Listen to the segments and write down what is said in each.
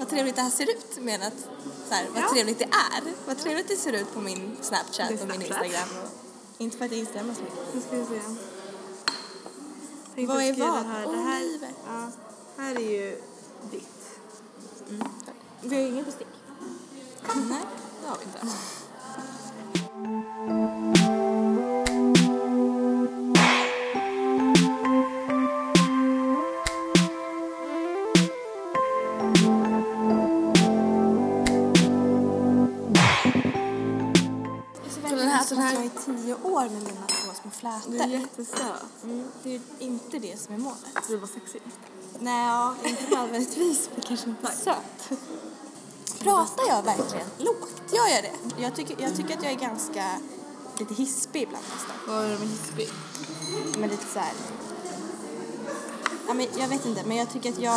vad trevligt det här ser ut, menat så här, vad trevligt det är. Vad trevligt det ser ut på min Snapchat och min Instagram. Inte för att jag instämmer så mycket. Nu ska vi se. Vad är vad? Det här, här är ju ditt. Vi har ingen bestick. Nej, det har vi inte. Den här... Jag är 10 år med mina 2 små flätor. Du är jättesöt. Det är inte det som är målet. Du var sexig. Nej, inte nödvändigtvis, men kanske inte söt. Pratar jag verkligen lågt? Gör jag det? Jag tycker att jag är ganska lite hispig ibland nästan. Vad är det med hispig? Men lite så här... Ja, men jag vet inte, men jag tycker att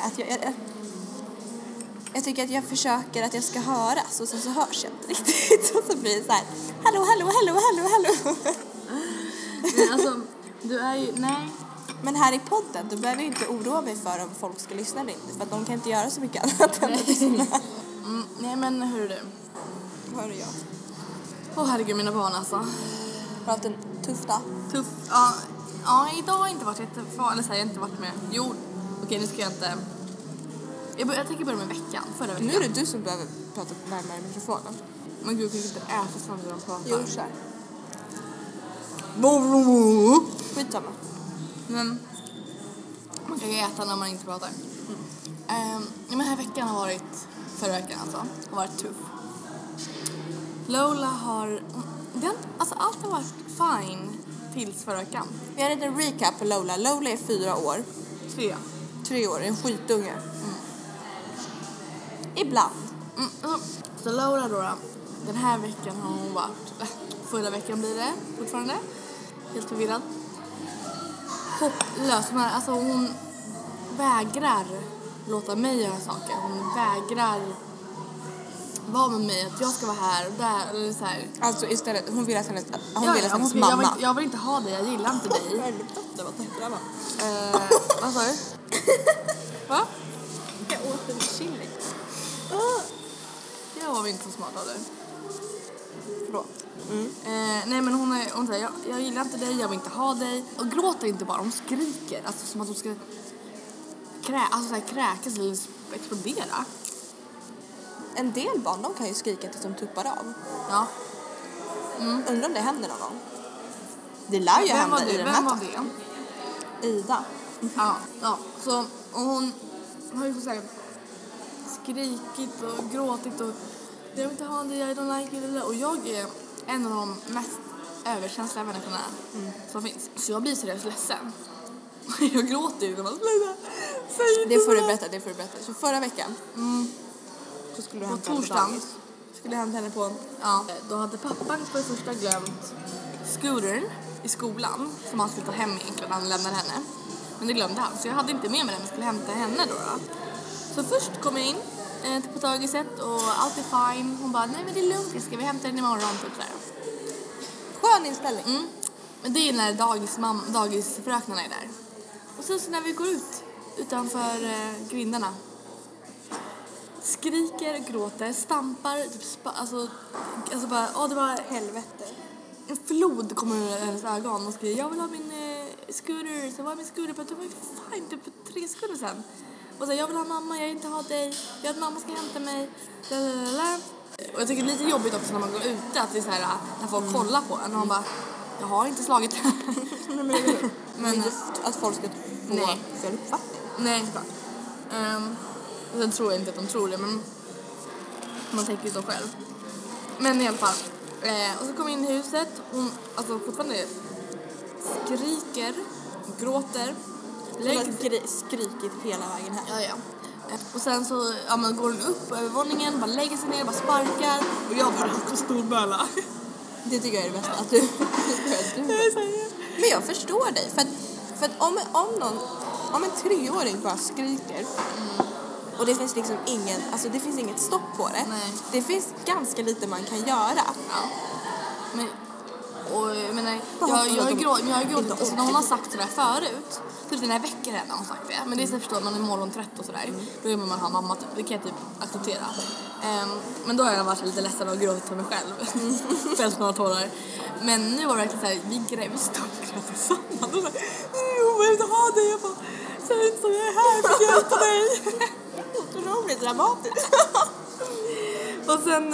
jag tycker att jag försöker att jag ska höras och sen så hörs jag inte riktigt. Och så blir det så här, hallå. Men alltså, du är ju, nej. Men här i podden, då behöver jag inte oroa mig för om folk ska lyssna eller inte. För att de kan inte göra så mycket annat än att lyssna. Nej, men hur är det? Hör jag? Herregud, mina barn alltså. Har du haft en tuff dag? Tuff, ja, idag har inte varit jättefarligt, eller så här, jag har inte varit med. Jo, okej, nu ska jag inte... Jag tänker börja med veckan, förra veckan. Nu är det du som behöver prata närmare mikrofonen. Men gud, jag kan inte äta samtidigt när de pratar. Jo, så här. Skitsamma. Men man kan ju äta när man inte pratar. Men den här veckan har varit, förra veckan alltså, har varit tuff. Lola har, allt har varit fine tills förra veckan. Vi har en recap på Lola. Lola är 4 år. 3 år, en skitunge. Ibland. Så Lola då, den här veckan har hon varit, förra veckan blir det fortfarande, helt förvirrad. Hopplös, alltså hon vägrar låta mig göra saker. Hon vägrar vara med mig, att jag ska vara här och där, eller så här. Alltså istället, hon vill att hennes mamma. Jag vill inte ha dig, jag gillar inte dig. Vad sa du? Va? Jag åt en chili. Jag var inte så smart av dig. Förlåt. Nej, men hon säger, jag gillar inte dig, jag vill inte ha dig. Och gråter inte bara, hon skriker. Alltså som att hon ska kräkas eller explodera. En del barn, de kan ju skrika tills de tuppar av. Ja. Undrar om det händer någon gång. Det lär ju hända i den här. Vem var det? Ida. Ja. Så, och hon har ju så här skrikit och gråtit och jag vill inte ha det, I don't like it. Och jag är en av de mest överkänsliga människorna som finns. Så jag blir seriöst ledsen. Jag gråter ju när man säger det får du berätta. Så förra veckan så skulle du hämta på torsdagen skulle jag hämta henne på. Ja, då hade pappan för det första glömt scootern i skolan som han skulle ta hem egentligen när han lämnade henne. Men det glömde han, så jag hade inte med mig den och skulle hämta henne då. Så först kom jag in på dagiset och allt är fine. Hon bara, nej men det är lugnt, ska vi hämta den imorgon typ så här. Skön inställning. Men det är när dagisfröknarna är där. Och sen så när vi går ut utanför grindarna, skriker, gråter, stampar, typ alltså bara, det var helvete. En flod kommer ur hennes ögon och skriker, jag vill ha min scooter. Så var min scooter på, det var ju fine typ för 3 sekunder sedan. Och så jag vill ha mamma, jag vill inte ha dig. Jag vill att mamma ska hämta mig. Lalalala. Och jag tycker det är lite jobbigt också när man går ute att det är så här, när folk kollar på en och man bara, jag har inte slagit Men inte att folk ska få fel uppfattning. Nej, inte klart. Sen tror jag inte att de tror det, men man tänker ju så själv. Men i alla fall. Och så kom in i huset. Hon alltså fortfarande skriker, gråter. Skrikit hela vägen här. Ja. Och sen så går hon upp över våningen, bara lägger sig ner, bara sparkar. Och jag bara på storböla. Det tycker jag är det bästa. Att du Men jag förstår dig. För att om en 3-åring bara skriker och det finns liksom det finns inget stopp på det. Nej. Det finns ganska lite man kan göra. Ja. Men Och jag menar, jag har gråtit alltså, när hon har sagt sådär förut. Typ den här veckan redan har hon sagt det. Men det är så förstår man är morgontrött och sådär. Då är man har mamma, typ, det kan jag typ acceptera. Men då har jag varit lite ledsen och gråtit för mig själv. Fällt några tårar. Men nu var det verkligen såhär, vi stod och grät tillsammans. Och såhär, jag vill inte ha dig. Jag bara, säg inte så, jag är här för att hjälpa dig. Otroligt dramatiskt. Och sen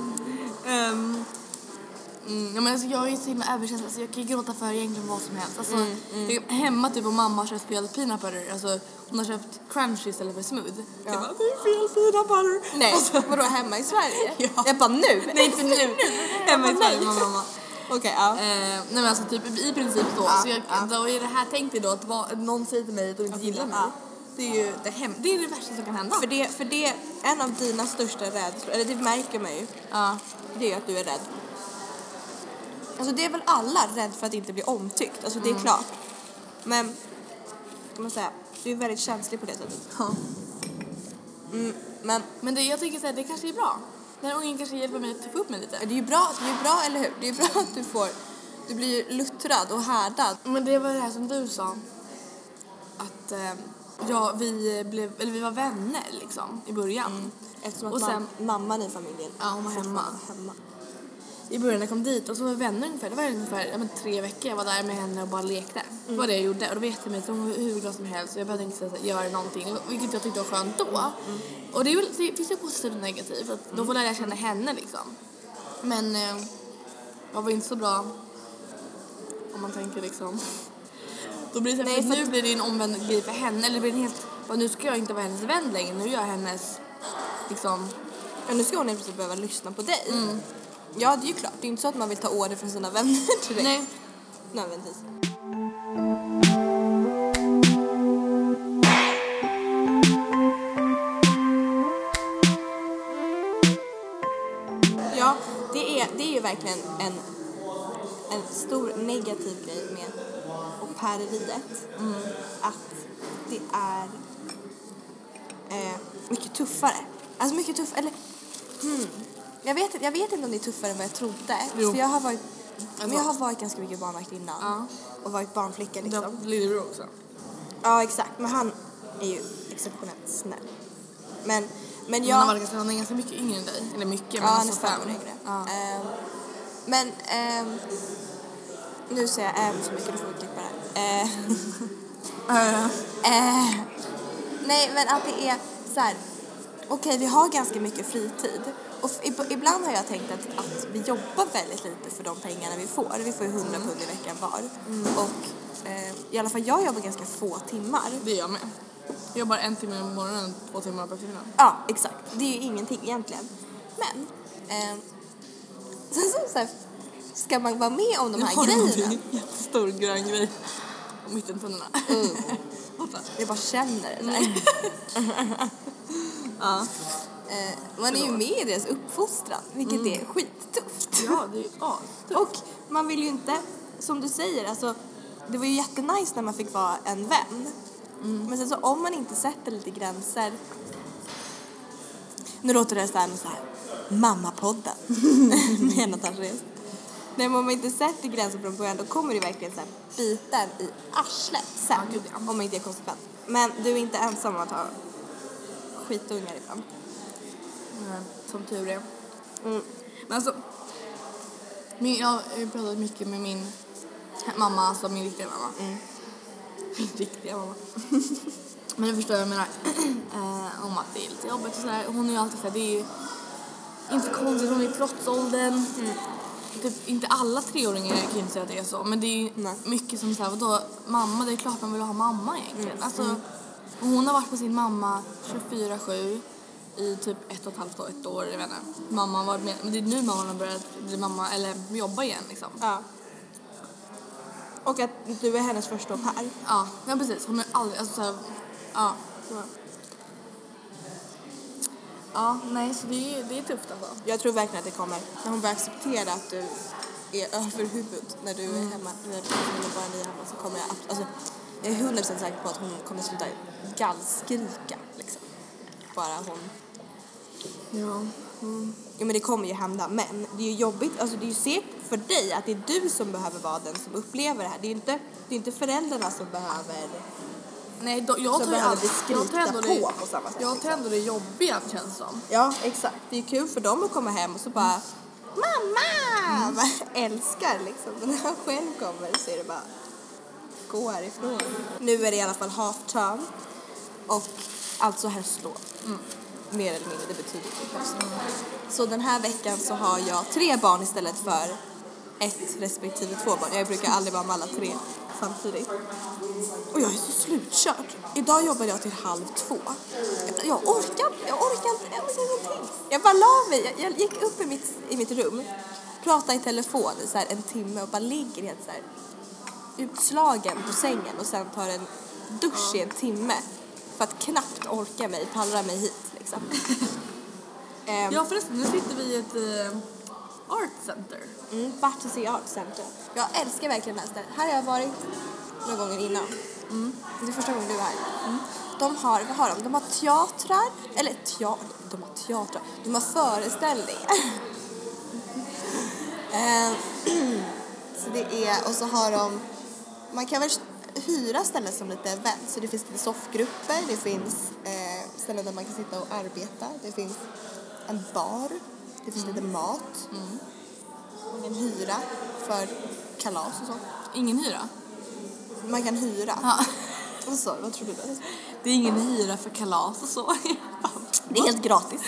ja, men alltså, jag är ju så himla överkänslig, alltså, jag kan ju gråta för egentligen vad som helst. Alltså, jag, hemma typ och mamma har köpt fel peanut butter. Alltså, hon har köpt crunchy istället för smooth. Ja. Jag bara, det är fel peanut butter. Nej, alltså, vadå hemma i Sverige? Ja. Jag bara nu. Nej, inte nu. Hemma i Sverige, mamma. Okej, ja. Nej men alltså typ i princip så. Så jag, då är det här tänkt då att någon säger till mig att de inte gillar mig. Det är ju det är det värsta som kan hända. För det en av dina största rädslor, eller det märker man ju. Ja. Det är att du är rädd. Alltså det är väl alla rädd för att inte bli omtyckt. Alltså det är klart. Men kan man säga, du är väldigt känslig på det sättet. Ja. Men det jag tycker så här, det kanske är bra. Den ungen kanske hjälper mig att få upp mig lite. det är ju bra, eller hur? Det är ju bra att du blir luttrad och härdad. Men det var det här som du sa. Att vi var vänner liksom i början. Eftersom att och sen mamman i familjen. Ja, hon var hemma. I början när jag kom dit och så var vi vänner ungefär. Det var ungefär 3 veckor jag var där med henne och bara lekte. Det var det jag gjorde och då vet jag mig som hur glad som helst. Så jag behövde inte göra någonting, vilket jag tyckte var skönt då. Och det finns ju positivt och negativt. Att då får jag känna henne liksom. Men jag var inte så bra om man tänker liksom. Då blir det så här, nu blir det en omvänd grej för henne. Eller det blir en helt, nu ska jag inte vara hennes vän längre. Nu är jag hennes liksom. Ja, nu ska hon helt plötsligt behöva lyssna på dig. Ja, det är ju klart. Det är inte så att man vill ta order från sina vänner direkt. Nej. Nödvändigtvis. Ja, det är ju verkligen en stor negativ grej med au-paireriet. Att det är mycket tuffare. Alltså mycket tuffare, eller jag vet inte om det är tuffare än vad jag trodde. Jo. För jag har varit ganska mycket barnvakt innan. Ja. Och varit barnflicka liksom. Lillebror också. Ja, exakt. Men han är ju exceptionellt snäll. Men jag... Han är ganska mycket yngre än dig. Eller mycket, men han är alltså 5 år yngre. Ja. Men nu säger jag så mycket, du får klippa det. Nej, men att det är så här. Okej, vi har ganska mycket fritid. Och ibland har jag tänkt att vi jobbar väldigt lite för de pengarna vi får. Vi får ju 100 pund i veckan var. Och i alla fall jag jobbar ganska få timmar. Det gör jag med. Jag jobbar 1 timme i morgonen, 2 timmar på eftermiddagen. Ja, exakt. Det är ju ingenting egentligen. Men sen så här, ska man vara med om de här grejerna. En jättestor grön grej. Och mittentunnorna. Jag bara känner det där. Ja. Man är ju med i deras uppfostran, vilket är skittufft. Ja, det är ju Och man vill ju inte, som du säger, alltså, det var ju jättenice när man fick vara en vän. Men sen så om man inte sätter lite gränser. Nu låter det så här Mammapodden med Natasha Rez. Nej, men om man inte sätter gränser från början, då kommer det verkligen så här bitar i arslet sen. Om man inte är konsekvent. Men du är inte ensam om att ha skitungar ibland. Nej, som tur är. Men alltså, jag har pratat mycket med min mamma, alltså min riktiga mamma. Min riktiga mamma. Men du förstår vad jag menar. Om att det är lite jobbigt och sådär. Hon är ju alltid såhär, det är ju inte konstigt, hon är i trotsåldern. Typ inte alla 3-åringar kan ju inte säga att det är så. Men det är ju mycket som såhär, vadå, mamma, det är klart man vill ha mamma egentligen. Alltså, hon har varit på sin mamma 24/7 i typ 1,5 år, 1 år, jag vet inte. Mamma har varit med, men det är nu mamma har börjat bli mamma, eller jobba igen liksom. Ja. Och att du är hennes första au pair. Ja, precis. Hon är aldrig, alltså såhär, ja. Ja, nej, så det är tufft alltså. Jag tror verkligen att det kommer, när hon börjar acceptera att du är över huvudet när du är hemma, när bara ni är hemma, så kommer jag är 100% säker på att hon kommer sluta gallskrika liksom. Bara hon. Ja. Ja, men det kommer ju hända, men det är ju jobbigt, alltså det är ju för dig att det är du som behöver vara den som upplever det här. Det är inte föräldrarna som behöver. Nej, jag tar aldrig skrika på samma sätt. Jag tar ändå det jobbiga, känns som. Ja, exakt. Det är kul för dem att komma hem och så bara mamma! Man älskar liksom. Men när han själv kommer så är det bara gå härifrån. Nu är det i alla fall half term och alltså höstlov. Mer eller mindre, det betyder typ höstlov. Så den här veckan så har jag 3 barn istället för 1 respektive 2 barn. Jag brukar aldrig vara med alla 3 samtidigt. Och jag är så slutkörd. Idag jobbade jag till 1:30. Jag orkar ingenting. Jag bara la mig. Jag gick upp i mitt rum, pratade i telefon i så här 1 timme och bara ligger helt så här utslagen på sängen och sen tar en dusch i 1 timme för att knappt orka mig, pallra mig hit liksom. Ja, förresten, nu sitter vi i ett art center. Battersea Art Center. Jag älskar verkligen det här stället. Här har jag varit några gånger innan. Det är första gången du är här. De har, vad har de? De har teatrar. Eller de har teatrar. De har föreställningar. Så det är, och så har de, man kan väl hyra ställen som lite event. Så det finns lite soffgrupper, det finns ställen där man kan sitta och arbeta. Det finns en bar, det finns lite mat. Man kan hyra för kalas och sånt. Ingen hyra? Man kan hyra. Ja. Vad sa du? Vad tror du det? Det är ingen hyra för kalas och så. Det är helt gratis.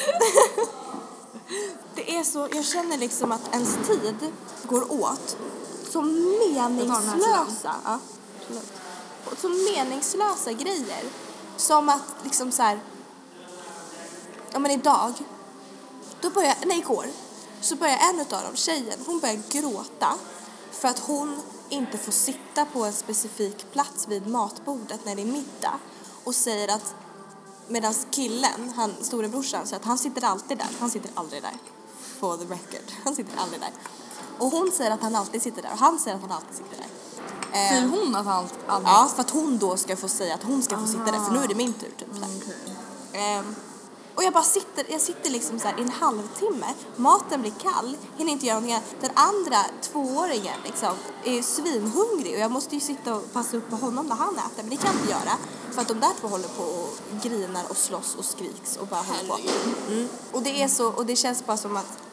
Det är så, jag känner liksom att ens tid går åt så meningslösa. Ja, så meningslösa grejer. Som att liksom så här, ja men idag, igår, så börjar en av dem, tjejen, hon börjar gråta för att hon inte får sitta på en specifik plats vid matbordet när det är middag och säger att medan killen, storebrorsan, så att han sitter alltid där. Han sitter aldrig där. For the record. Han sitter aldrig där. Och hon säger att han alltid sitter där. Och han säger att han alltid sitter där. Säger hon att han alltid... Ja, för att hon då ska få säga att hon ska få sitta där. För nu är det min tur typ. Och jag bara sitter liksom så här i en halvtimme. Maten blir kall. Hinner inte göra någonting. Den andra 2-åringen liksom är svinhungrig. Och jag måste ju sitta och passa upp på honom när han äter. Men det kan jag inte göra. För att de där 2 håller på och grinar och slåss och skriks och bara håller på. Och det är så, och det känns bara som att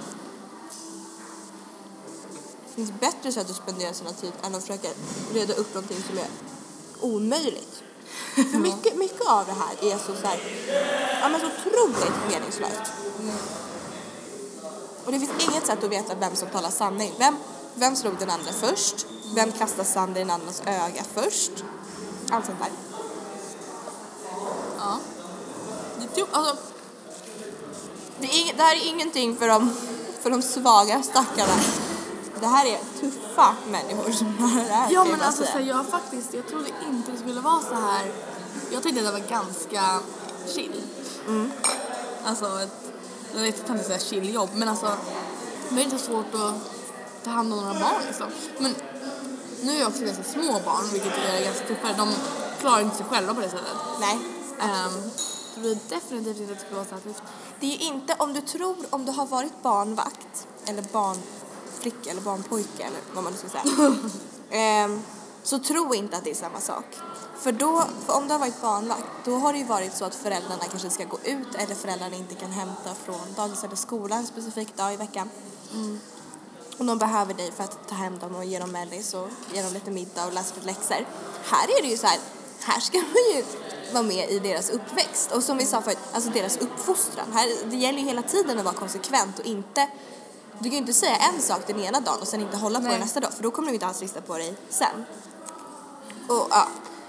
det finns bättre sätt att spendera sina tid än att försöka reda upp någonting som är omöjligt. För mycket av det här är så här, ja men så otroligt meningslöst. Och det finns inget sätt att veta vem som talar sanning. Vem slog den andra först? Vem kastar sand i den andras öga först? Allt sånt där. Ja. Alltså, det här är ingenting för de svaga stackarna. Det här är tuffa människor som har det här. Ja, men alltså så jag trodde inte det skulle vara så här. Jag tänkte att det var ganska chill. Alltså jag vet inte säga chilljobb, men alltså det är inte så svårt att ta hand om några barn liksom. Men nu är jag också ganska små barn, vilket är ganska tuffare. De klarar inte sig själva på det sättet. Nej. Så det är definitivt inte att det skulle vara så här tufft. Det är ju inte, om du har varit barnvakt eller barnflicka eller barnpojke eller vad man ska säga. Så tro inte att det är samma sak. För om du har varit barnvakt, då har det ju varit så att föräldrarna kanske ska gå ut eller föräldrarna inte kan hämta från dagis eller skola en specifik dag i veckan. Och de behöver dig för att ta hem dem och ge dem mellis och ge dem lite middag och läsa lite läxor. Här är det ju så här ska man ju vara med i deras uppväxt. Och som vi sa förut, alltså deras uppfostran. Det gäller ju hela tiden att vara konsekvent och inte... Du kan ju inte säga en sak den ena dagen och sen inte hålla på det nästa dag. För då kommer du inte alls lyssna på dig sen. Och ja...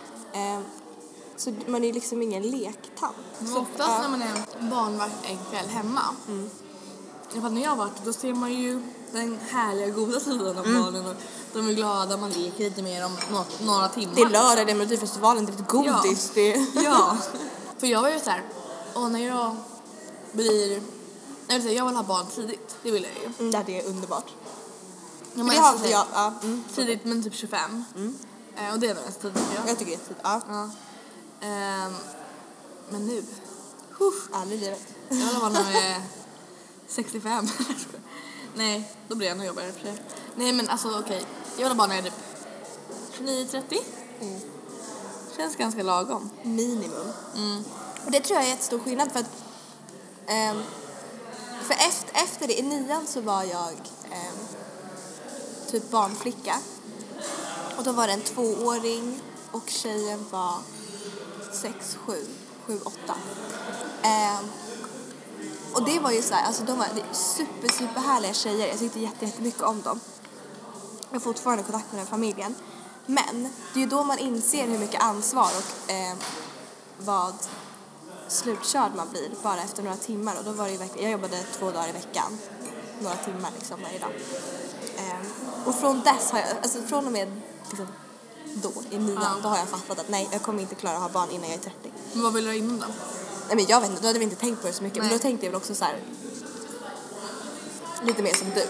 Så man är liksom ingen lektant. Oftast när man är barnvakt en kväll hemma. När jag har varit, då ser man ju den härliga goda sidan av barnen. Och de är glada, man leker lite mer om några timmar. Det är lördag, det är Melodifestivalen, det är lite godis. Ja. Ja. För jag var ju så här, när jag blir... Jag vill ha barn tidigt, det vill jag ju. Ja, det är underbart. Ja, det har inte jag. Tidigt, men typ 25. Och det är nog mest tidigt. Jag tycker det är tidigt, men nu... Aldrig livet. Jag vill vara när jag är 65. Nej, då blir jag ännu jobbigare för sig. Nej men alltså okej. Jag vill bara när jag är typ 29-30. Känns ganska lagom. Minimum. Och det tror jag är ett stor skillnad för att för efter det i 9:an så var jag typ barnflicka. Och då var det en 2-åring och tjejen var 6, 7, 8. Och det var ju så här, alltså de var super härliga tjejer. Jag tyckte jättemycket om dem. Jag har fortfarande kontakt med den familjen. Men det är ju då man inser hur mycket ansvar och vad slutkörd man blir bara efter några timmar. Och då var det ju verkligen, jag jobbade 2 dagar i veckan. Några timmar liksom varje dag. Och från dess har jag, alltså från och med liksom, då i 9:an, då har jag fattat att nej, jag kommer inte klara att ha barn innan jag är 30. Men vad vill du ha innan då? Nej men jag vet inte, då hade vi inte tänkt på det så mycket. Nej. Men då tänkte jag väl också så här lite mer som du.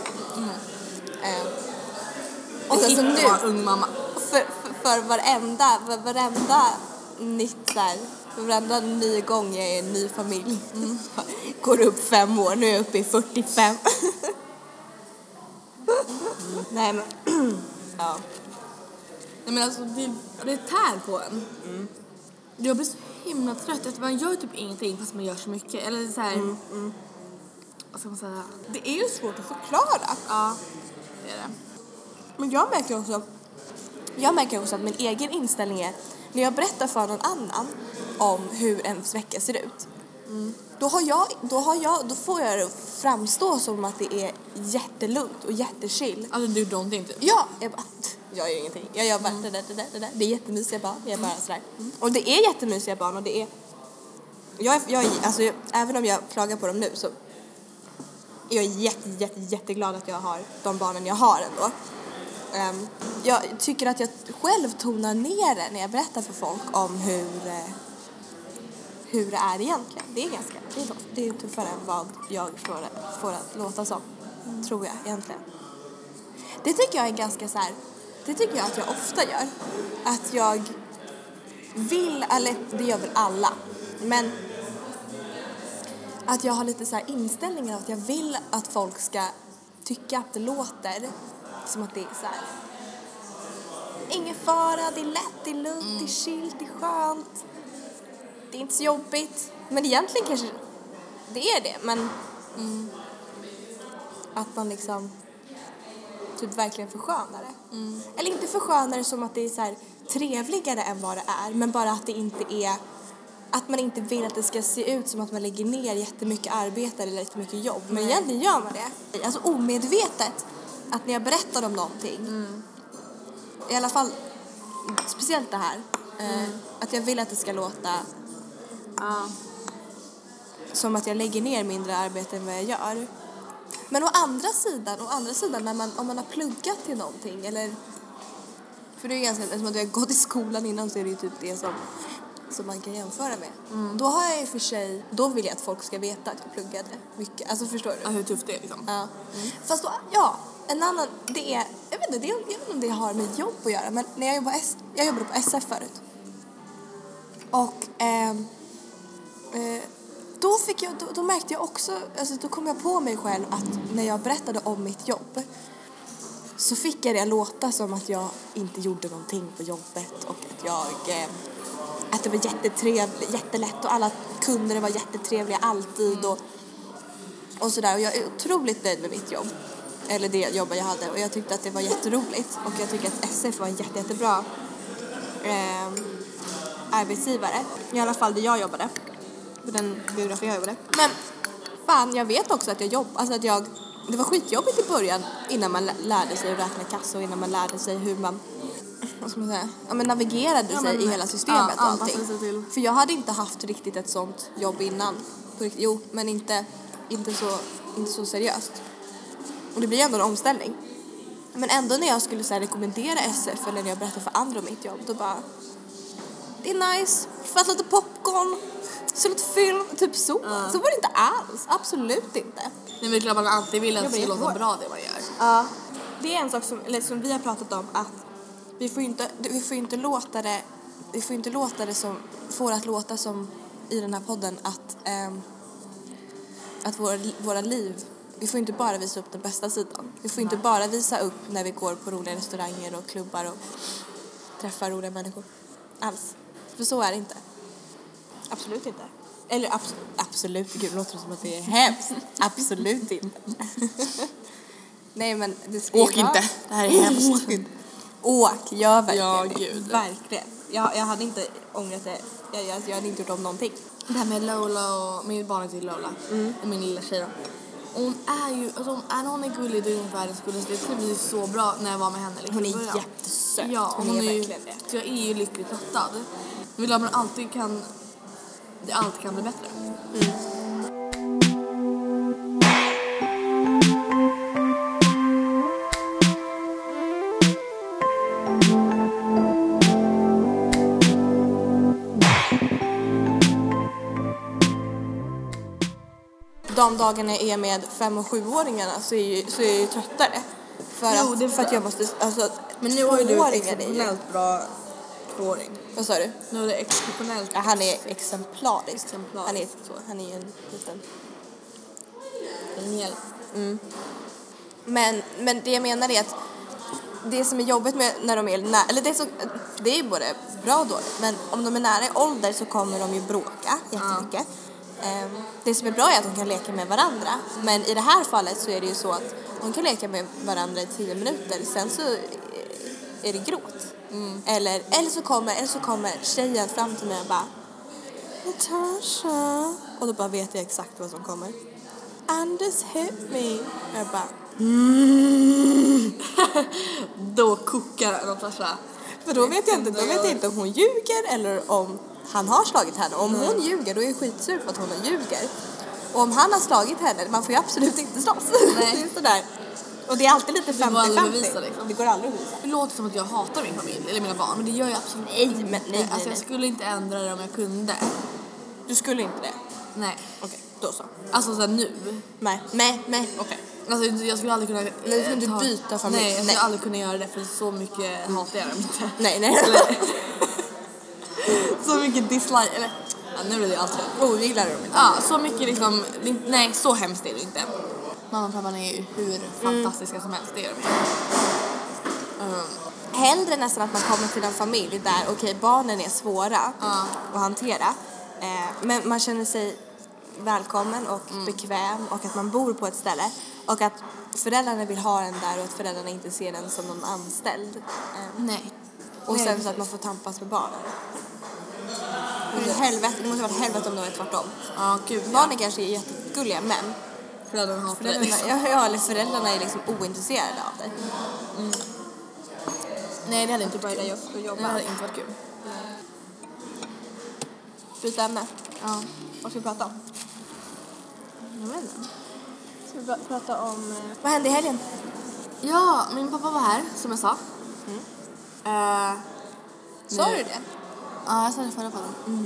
Och sen så nu ung mamma. För varenda ny gång jag är en ny familj går upp 5 år, nu är jag uppe i 45. Nej men ja. Nej men alltså det tär på en. Jag blir så himla trött att man gör typ ingenting fast man gör så mycket. Eller så här. Vad ska man säga? Det är ju svårt att förklara. Ja, det är det. Men jag märker också att min egen inställning är när jag berättar för någon annan om hur ens vecka ser ut. Då får jag det att framstå som att det är jättelugnt och jättechill. Alltså du don't think typ? Ja, jag gör ingenting. Jag gör bara det. Det är jättemysiga barn. Jag är bara sådär. Och det är jättemysiga barn och det är även om jag klagar på dem nu så är jag jätteglad att jag har de barnen jag har ändå. Jag tycker att jag själv tonar ner det när jag berättar för folk om hur det är egentligen. Det är tuffare än vad jag får att låta som, tror jag egentligen. Det tycker jag är ganska så här. Det tycker jag att jag ofta gör. Att jag vill, eller det gör väl alla, men att jag har lite så här inställningen att jag vill att folk ska tycka att det låter som att det är så här. Ingen fara, det är lätt, det är lugnt, det är chill, det är skönt. Det är inte så jobbigt. Men egentligen kanske det är det, men att man liksom typ verkligen förskönar det. Eller inte förskönar det som att det är så här trevligare än vad det är, men bara att det inte är, att man inte vill att det ska se ut som att man lägger ner jättemycket arbete eller jättemycket jobb. Men egentligen gör man det. Alltså omedvetet, att när jag berättar om någonting, i alla fall speciellt det här, att jag vill att det ska låta som att jag lägger ner mindre arbete än vad jag gör. Men å andra sidan när om man har pluggat till någonting, eller för det är ganska, eftersom att jag har gått i skolan innan så är det ju typ det som man kan jämföra med. Då har jag i och för sig, då vill jag att folk ska veta att jag pluggade mycket. Alltså förstår du? Ja, hur tufft det är liksom. Ja. Fast då, ja, en annan, det är, jag vet inte om det har med jobb att göra, men när jag jobbade på SF förut. Och då märkte jag också, alltså då kom jag på mig själv att när jag berättade om mitt jobb så fick jag det låta som att jag inte gjorde någonting på jobbet och att det var jättetrevligt, jättelätt och alla kunder var jättetrevliga alltid och sådär. Och jag är otroligt nöjd med mitt jobb, eller det jobb jag hade, och jag tyckte att det var jätteroligt och jag tycker att SF var en jättebra arbetsgivare, i alla fall där jag jobbade, på den biografen jag jobbade. Men fan, jag vet också att det var skitjobbigt i början innan man lärde sig att räkna kassa och innan man lärde sig hur man, vad ska man säga, navigerade sig i hela systemet och allting. För jag hade inte haft riktigt ett sånt jobb innan. Jo, men inte så seriöst. Och det blir ändå en omställning. Men ändå när jag skulle så här, rekommendera SF eller när jag berättade för andra om mitt jobb, då bara, det är nice, få lite popcorn, så lite film, typ så. Så var det inte alls, absolut inte. Nej, men klart man alltid vill att det ska låta bra det man gör. Ja, det är en sak som vi har pratat om, att vi får inte låta det som får att låta som i den här podden att våra liv vi får inte bara visa upp den bästa sidan. Vi får inte bara visa upp när vi går på roliga restauranger och klubbar och träffar roliga människor. Alls. För så är det inte. Absolut inte. Eller absolut, gud, låter det som att det är hemskt. Absolut inte. Nej, men det ska Åk inte, det här är hemskt. Åk, gör verkligen. Ja, gud. Verkligen. Jag hade inte ångrat det. Jag hade inte gjort om någonting. Det här med Lola och min barn till Lola. Och min lilla tjej då. Hon är ju, alltså hon är gullig, det är hon världens gulligaste. Jag trivdes så bra när jag var med henne. Liksom. Hon är jättesöt. Ja, hon är ju, verkligen det. så jag är ju lyckligt lottad. Jag vill att man alltid kan, det alltid kan bli bättre. De dagarna är med 5- och 7-åringarna så är jag ju tröttare. För att jag måste, alltså, men nu har ju du tvååringar exceptionellt bra 2-åring. Vad sa du? Nu är det exceptionellt. Ja, han är exemplarisk. Exemplarisk. Han är ju en liten. En hjälp. Men det jag menar är att det som är jobbigt med när de är nära, eller det är både bra och dåligt, men om de är nära i ålder så kommer de ju bråka jättemycket. Det som är bra är att de kan leka med varandra, men i det här fallet så är det ju så att de kan leka med varandra i 10 minuter, sen så är det gråt. Eller så kommer tjejen fram till mig och bara Natasha, och då bara vet jag exakt vad som kommer. Anders hit me. Jag bara Då kokar Natasha. för då vet jag inte om hon ljuger eller om han har slagit henne. Om hon ljuger, då är jag skitsur för att hon ljuger. Och om han har slagit henne, man får ju absolut inte slåss. Nej. Det är sådär. Och det är alltid lite 50-50. Det går aldrig att bevisa, liksom. Det går aldrig att bevisa. Det låter som att jag hatar min familj eller mina barn, men det gör jag absolut inte. Nej. Alltså jag skulle inte ändra det om jag kunde. Du skulle inte det? Nej. Okej, då så. Alltså så här, nu. Nej. Okej. Alltså jag skulle aldrig kunna... Men du skulle inte byta familj? Nej, jag skulle aldrig kunna göra det för så mycket hatar jag dem inte. Nej. Så mycket dislike, eller... Ja, nu blir det allt rätt. Ogillar du dem inte? Ja, så mycket liksom... Nej, så hemskt är det inte. Mamma och pappan är ju hur fantastiska som helst, det är de. Hellre nästan att man kommer till en familj där, okej, barnen är svåra att hantera. Men man känner sig välkommen och bekväm och att man bor på ett ställe och att föräldrarna vill ha en där och att föräldrarna inte ser den som någon anställd. Nej. Och Nej, sen precis. så att man får tampas med barnen. Det måste vara ett helvete om de är tvärtom. Ja, gud. Barnen kanske är jättegulliga, men Föräldrarna hatar det. Liksom. eller föräldrarna är liksom ointresserade av dig. Nej, det hade inte Börja varit kul. jobba. Det hade inte varit kul. Byta ämne. Ja. Vad ska vi prata om? Jag vet inte. Ska vi prata om... Vad hände i helgen? Ja, min pappa var här, som jag sa. Sa du det? Ja, jag sa det förra podden.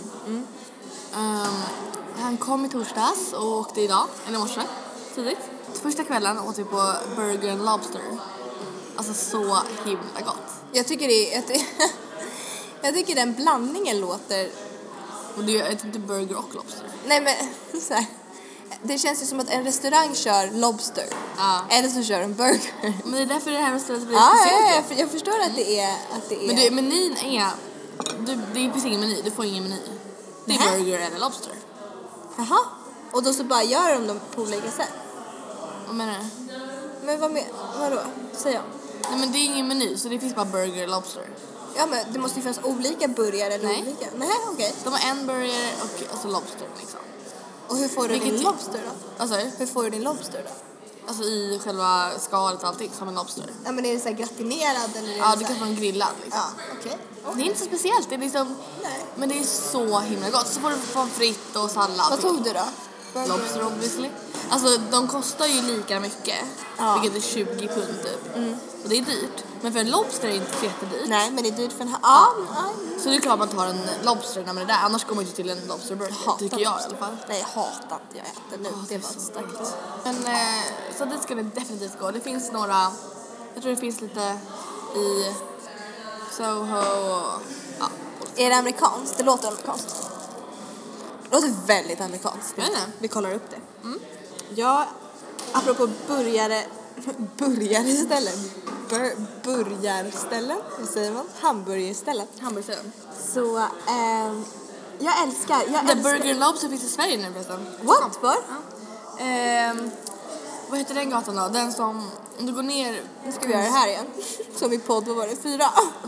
Han kom i torsdags och åkte idag, eller i morse, tidigt. Första kvällen åt vi på Burger and Lobster. Alltså så himla gott. Jag tycker jag tycker den blandningen låter... Och det är inte burger och lobster. Nej, men så här, det känns ju som att en restaurang kör lobster. Ja. Eller så kör en burger. Men det är därför det här restaurangen blir Ja, speciellt. jag förstår att det är... Men menyn är... Det finns ingen meny, du får ingen meny. Det är Nähä? burger eller lobster. Jaha. Och då så bara gör de dem på olika sätt. Vad menar du? Men vadå? Säg jag. Nej, men det är ingen meny, så det finns bara burger eller lobster. Ja, men det måste ju finnas olika burgare eller Nej. olika. Nej, okej. De har en burger och alltså lobster liksom. Och hur får du din lobster då? Alltså, Hur får du din lobster då? alltså i själva skalet och allting som en lobster. Ja, men är det så här gratinerad eller är Ja, det du så kan här... få en grillad liksom. Ja, okej. Det är inte så speciellt, det är liksom... Nej. Men det är så himla gott. Så får du pommes frites och sallad. Vad tog du då? Lobster obviously. Alltså de kostar ju lika mycket. Ja. Vilket är 20 pund typ. Och det är dyrt. Men för en lobster är det inte jättedyrt. Nej, men det är dyrt för en här... Ja. Så det är klart man tar en lobster när man är där. Annars går man inte till en lobsterburger. Tycker jag i alla fall. Nej, jag hatar inte. Jag äter nu. Det var starkt. Men så det ska det definitivt gå. Det finns några... Jag tror det finns lite i Soho och... Ja. Är det amerikanskt? Det låter amerikanskt. Det låter väldigt amerikanskt. Jag vet inte. Vi kollar upp det. Jag apropå burgarställen. Burgarställen, vad säger man? Hamburgerställen. Hamburgaren. Så jag älskar Burger Lobster finns i Sverige nu förresten. What? För? Ja. Vad heter den gatan då? Den som, om du går ner... Nu ska vi göra det här igen. Som i podd, vad var det? 4.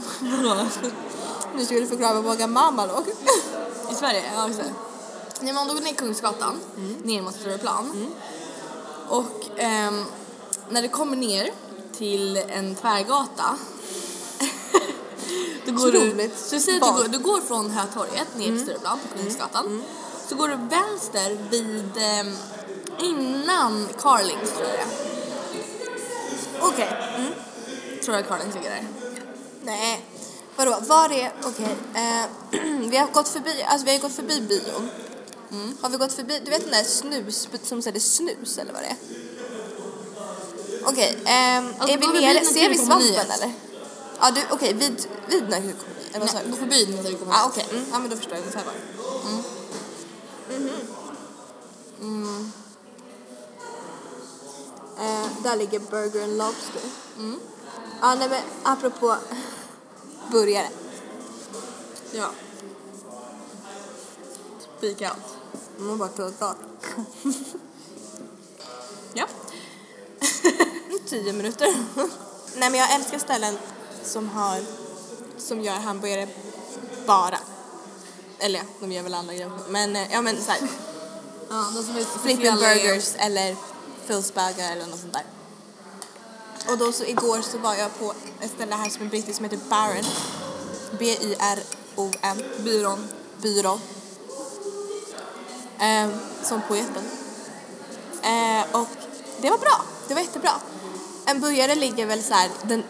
Nu ska du förklara vad många mamma låg. I Sverige? Ja, just det. Nej, men om du går ner Kungsgatan, ner mot Stureplan. Och när du kommer ner till en tvärgata då går så säg att du går från Hötorget ner till Stureplan på Kungsgatan. Så går du vänster vid innan Carlings, tror jag. Okej. Tror jag Carlings ligger där. Nej. Vadå? Var är... Okej. Vi har gått förbi bion. Har vi gått förbi... Du vet den där snus som säger snus eller vad det är? Okej. Är vi nere? Ser vi svampen eller? Ja, du... Okej. Vid när gå förbi när du kommer. Ja, okej. Ja, men då förstår jag ungefär var. Där ligger Burger and Lobster. Ja, nej men apropå burgare. Ja. Speak out. Man bara tog klart. Ja. 10 minuter. Nej, men jag älskar ställen som gör hamburgare bara. Eller ja, de gör väl andra grejer. Men ja, men så här. Ja, de som är Flippin' Burgers eller Phil's Burger eller något sånt där. Och då så igår så var jag på ett ställe här som är brittiskt som heter Baron. B-Y-R-O-N. Byron. Som poeten. Och det var bra. Det var jättebra. En burgare ligger väl så här,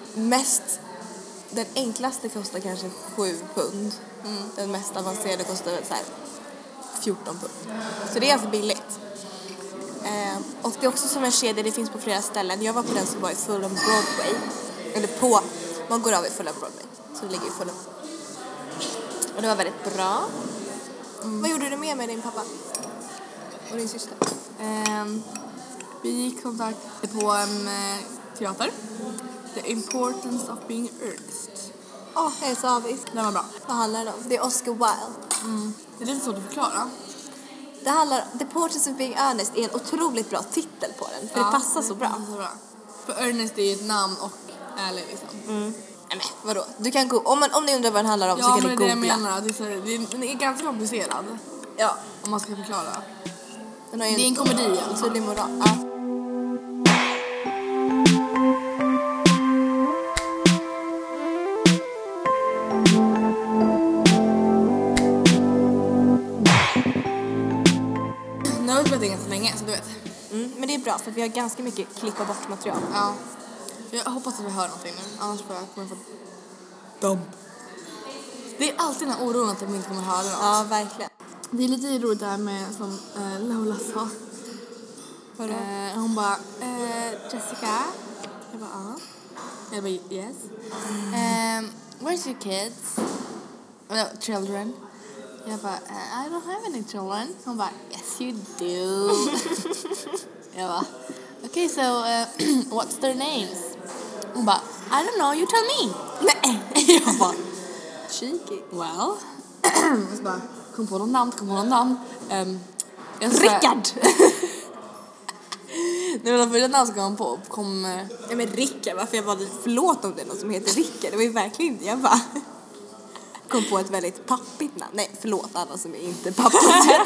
den enklaste kostar kanske 7 pund. Den mest avancerade kostar väl så här 14 pund. Så det är alltså billigt. Och det är också som en kedja, det finns på flera ställen. Jag var på den som var i Fulham Broadway. Eller man går av i Fulham Broadway. Så det ligger i Fulham. Och det var väldigt bra. Vad gjorde du med din pappa? Och din syster? Vi gick som sagt på en teater. The Importance of Being Earnest. Jag är så avis. Den var bra. Vad handlar det om? Det är Oscar Wilde. Det är lite svårt att förklara. Det handlar The Importance of Being Earnest är en otroligt bra titel på den. För det passar så bra. För Earnest är ju ett namn och ärlig liksom. Nej men vadå? Du kan om ni undrar vad den handlar om så kan ni googla. Ja, men det jag menar. Den är ganska komplicerad. Ja. Om man ska förklara. Den har ju det är en komedi. Tydlig moral. Ja. Nu har vi spelat in ganska länge, så du vet. Men det är bra för vi har ganska mycket klippa bort material. Ja. Jag hoppas att vi hör någonting nu. Annars kommer jag få dump. Det är alltid den här oron att de inte kommer höra något. Ja, verkligen. Det är lite roligt det här med som Lola sa. Vadå? Hon bara, Jessica? Jag bara, ja. Jag bara, yes. Where's your kids? Children? Jag bara, I don't have any children. Hon bara, yes you do. Jag bara, okay, so what's their names? Hon bara, I don't know, you tell me. Nej. Jag bara, cheeky. Well. Och så bara, kom på någon namn. Rickard! Nej, men för den namn ska han på kom... Nej men Rickard, varför jag var förlåt om det är någon som heter Rickard. Det var ju verkligen inte, jag bara kom på ett väldigt pappigt namn. Nej, förlåt alla som är inte pappa.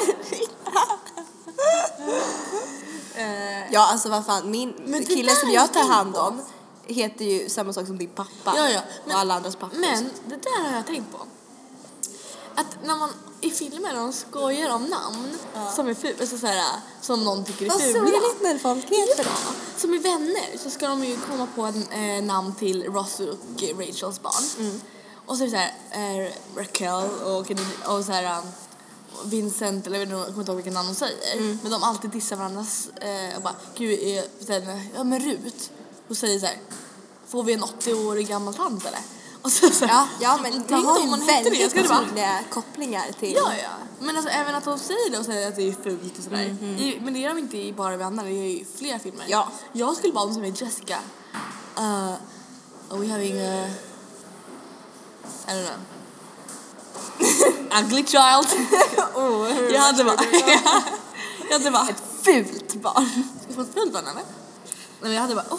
Ja, alltså vad fan, min kille som jag tar hand om heter ju samma sak som din pappa. Ja. Men, och alla andras pappa. Men det där har jag tänkt på. Att när man i filmer de skojar om namn som är fula, alltså såhär, som någon tycker är fula. Vad sorgligt när folk heter det. Som i Vänner så ska de ju komma på en namn till Ross och Rachels barn. Och så är det såhär Raquel och såhär Vincent, eller jag kommer inte ihåg vilka namn de säger. Men de alltid dissar varandras och bara, gud, ja men Rut. Och säger såhär, får vi en 80-årig gammal tant eller? Och så ja, men man har ju väldigt tydliga kopplingar till. Ja. Men alltså även att de säger det och säger att det är fult och sådär. Men det gör de inte i Bara vi andra, det är ju fler filmer. Ja. Jag skulle bara som är Jessica. Are we having a... I don't know. Ugly child. Jag hade bara Ett fult barn. Ska jag få ett fult barn eller? Men jag hade bara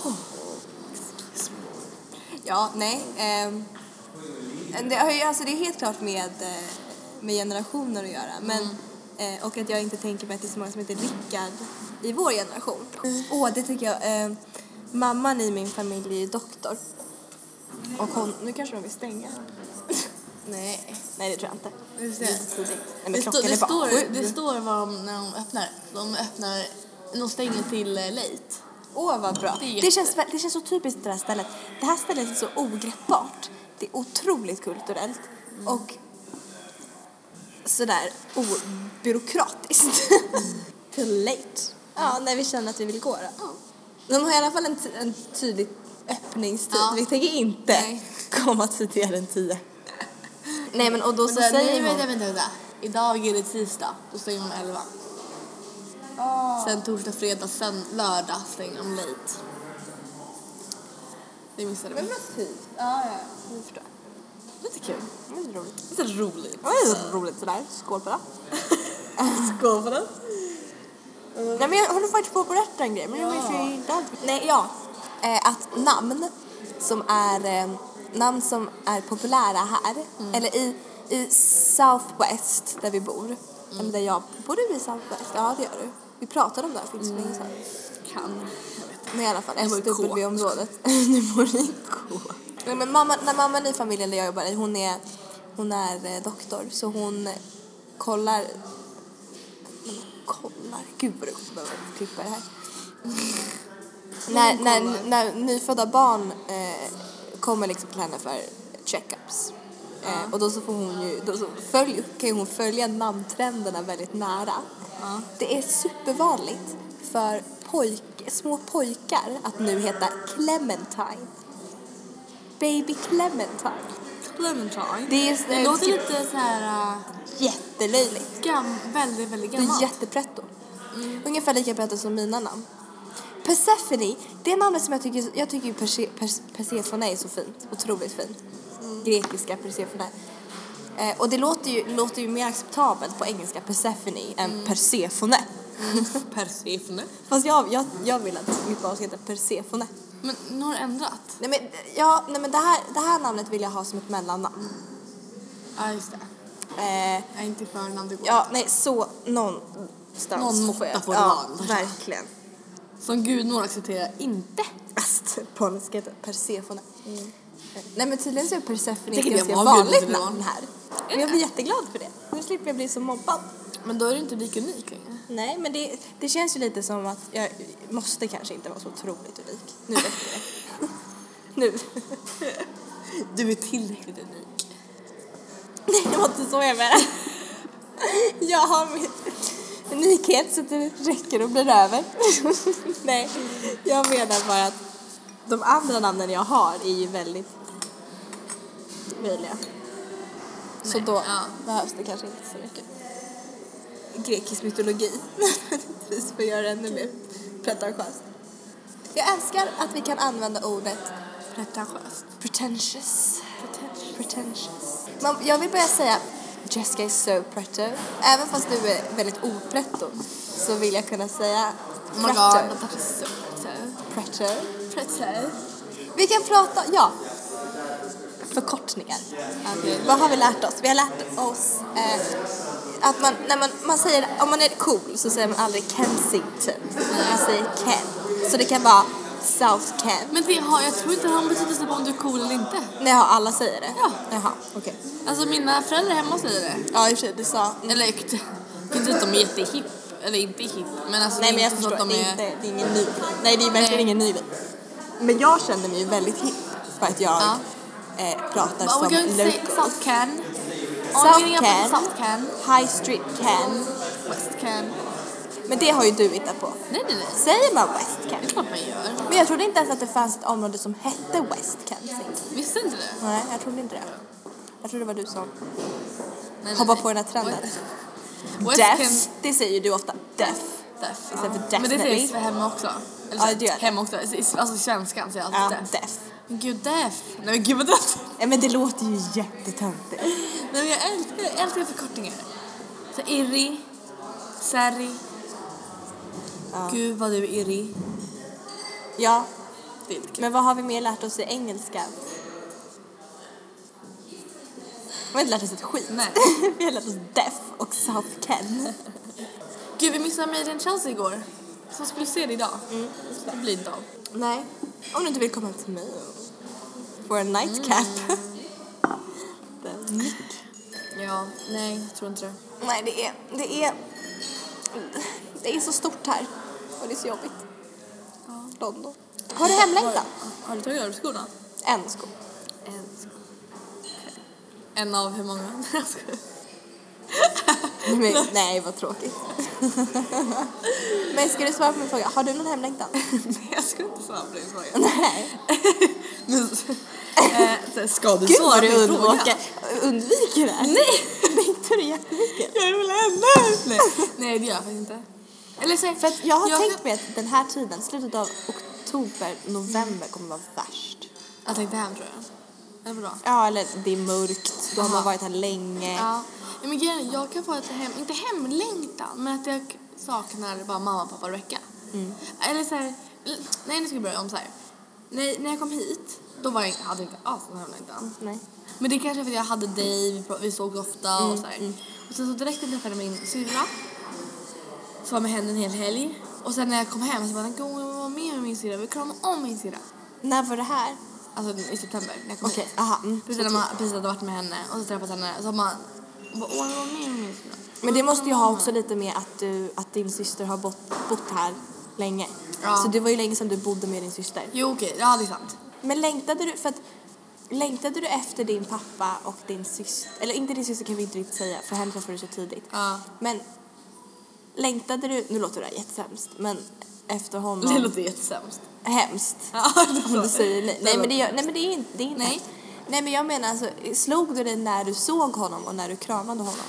Ja, nej. Det har ju, alltså det är helt klart med generationer att göra. Men, och att jag inte tänker på att det är så många som heter Rickard i vår generation. Det tycker jag. Mamman i min familj är ju doktor. Och hon, nu kanske de vill stänga. Nej, det tror jag inte. Det står vad de, när de öppnar. De stänger till late. Vad bra. Det känns så typiskt det här stället. Det här stället är så ogreppbart. Det är otroligt kulturellt. Och sådär obyråkratiskt. Till late. Ja, när vi känner att vi vill gå då. De har i alla fall en tydlig öppningstid. Ja. Vi tänker inte komma tidigare än 10. Nej, men och då så säger hon... Vänta. Idag är det tisdag. Då stänger de 11. Sen torsdag, fredag, sen lördag stänger de late. Det missade vi. Men vad tid? Ja, jag förstår. Lite kul. Lite roligt. Lite roligt sådär. Skål på det. Skål på det. Nej, men jag håller faktiskt på att berätta en grej. Men jag minns ju inte allt. Nej, att namn som är populära här. Eller i Southwest där vi bor. Eller där jag bor i Southwest. Ja, det gör du. Vi pratade om det här för inte så länge sedan. Men i alla fall SW-området. Nu bor i K. Men när mamman i familjen där jag jobbar i, hon är doktor. Så hon kollar. Gud vad du behöver klippa det här. När nyfödda barn kommer liksom till henne för checkups. Och då så får hon ju kan hon följa namntrenderna väldigt nära. Det är supervanligt för små pojkar att nu heta Clementine. Baby Clementine. Det låter lite så här jättelöjligt. Väldigt, väldigt gammalt. Det är jättepretto. Ungefär lika pretto som mina namn. Persephone, det är namnet som jag tycker Persephone är så fint. Otroligt fint. Grekiska Persephone. Och det låter ju mer acceptabelt på engelska Persephone än Persephone. Persephone. Fast jag vill att mitt barn ska heta Persephone. Men nu har du ändrat? Nej men det här namnet vill jag ha som ett mellannamn. Ja, just det. Jag är inte förnamn det går. Ja, nej, så någon måtta får det vara. Verkligen. Som gudmor accepterar inte. Barnet ska heta Persephone. Nej, men tydligen så är Persephone ett ganska vanligt namn här. Och jag blir jätteglad för det. Nu slipper jag bli så mobbad. Men då är du inte lika unik längre. Nej, men det känns ju lite som att jag måste kanske inte vara så otroligt unik. Nu räcker det. Nu. Du är tillräckligt unik. Nej, det var inte så jag menar. Jag har min unikhet så det räcker och blir över. Nej, jag menar bara att de andra namnen jag har är ju väldigt möjliga. Så då behövs det kanske inte så mycket. Grekisk mytologi. För att göra det ännu mer pretentiöst. Jag älskar att vi kan använda ordet pretentious. Jag vill börja säga Jessica is so pretto. Även fast du är väldigt opretto så vill jag kunna säga pretto. Vi kan prata, förkortningar. Okay. Vad har vi lärt oss? Vi har lärt oss att när man säger, om man är cool så säger man aldrig Kensington. Man säger Ken. Så det kan vara South Ken. Men jag tror inte det har betydelse på om du är cool eller inte. Nej, alla säger det. Ja. Jaha, okej. Alltså mina föräldrar hemma säger det. Ja, i och för sig, det sa. Eller inte att de är jättehipp. Eller inte hipp. Men alltså nej, men jag förstår. Det är ingen ny. Nej, det är verkligen ingen ny. Men jag känner mig ju väldigt hipp. För att jag pratar som local. South Ken. South Ken. High Street Ken. West Ken. Men det har ju du hittat på. Nej. Säger man West Ken? Det är klart man gör. Men jag trodde inte ens att det fanns ett område som hette West Kensington. Visste inte det? Nej, jag trodde inte det. Jag trodde det var du som hoppade på den här trenden. Deaf, det säger ju du ofta. Deaf. Istället för definitely. Men det sägs hemma också. Eller Ja, det gör det. hemma också. Alltså svenskan säger alltid deaf. Men gud, deaf. Nej men gud vad dött. Ja, men det låter ju jättetöntigt. Nej men jag älskar förkortningar. Så irri, särri. Gud vad du är irri. Ja. Det är inte kul. Men vad har vi mer lärt oss i engelska? Vi har inte lärt oss ett skit. Nej. Vi har lärt oss deaf och South Ken. Gud, vi missade Made in Chelsea igår. Så skulle se det idag. Det blir inte av. Nej. Om du inte vill komma hem till mig. For a nightcap. Nick. Ja, nej, jag tror inte det. Nej, det är så stort här. Och det är så jobbigt. Ja. London. Har du hemlängtan? Har du tagit av skorna? En sko. En av hur många? Nej, vad tråkigt. Men ska du svara på min fråga? Har du någon hemlängtan? Nej, jag ska inte svara på din fråga. Nej. Men, ska du Gud svara vad på du min fråga? undviker det. Nej. Längtar du jättemycket? Jag vill henne. Nej, det gör jag faktiskt inte. Eller så, för att jag har tänkt mig att den här tiden, slutet av oktober, november kommer vara värst. Jag tänkte hem, tror jag. Eller bra. Ja, eller det är mörkt. Då har man varit här länge. Ja. Men jag kan få ett inte hemlängtan, men att jag saknar bara mamma, pappa och Rebecca. Eller så här, nej, nu ska vi börja om så här. När jag kom hit, då hade jag inte alls en hemlängtan. Nej. Men det är kanske för att jag hade dig, vi såg ofta och så här. Och sen så direkt träffade jag min syrra. Så var med henne en hel helg. Och sen när jag kom hem så bara, jag var med min syrra, vi kramade om min syrra. När var det här? Alltså i september när jag kom hit. Aha. Precis när man precis hade varit med henne och så träffat henne. Så man bara, jag var med min syrra. Men det måste ju ha också lite med att din syster har bott här länge. Ja. Så det var ju länge sedan du bodde med din syster. Jo, okej. Ja, det är sant. Men längtade du efter din pappa och din syster? Eller inte din syster kan vi inte riktigt säga, för henne träffade du så tidigt. Ja. Men längtade du, nu låter det jättesämst, men efter honom... Det låter jättesämst. Hemskt. Ja, om du säger nej. Nej, men det är inte. Nej. Nej, men jag menar alltså, slog du dig när du såg honom och när du kramade honom?